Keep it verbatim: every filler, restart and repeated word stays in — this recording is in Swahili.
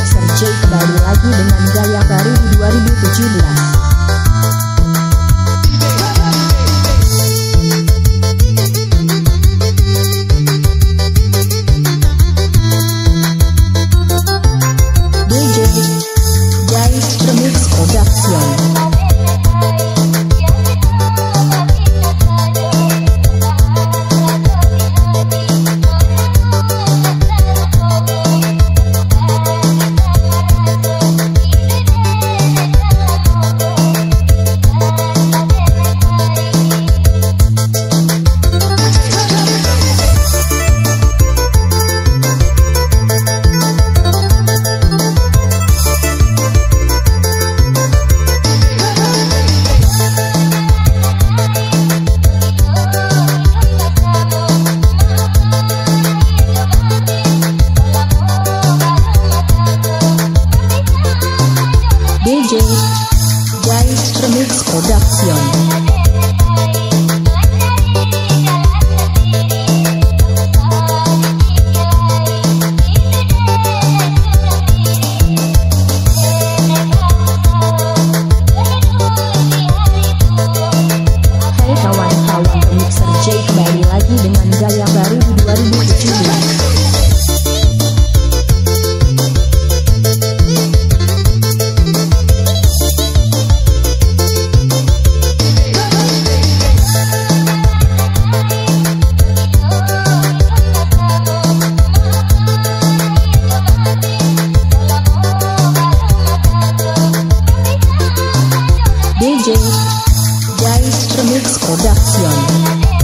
Mixer J kembali lagi dengan gaya baru di dua ribu tujuh belas. D J Jais Remix Production. D J Jais Remix Production. Hai kawan-kawan, Mixer J kembali lagi dengan gaya baru di dua ribu tujuh belas. D J Jais Remix Production.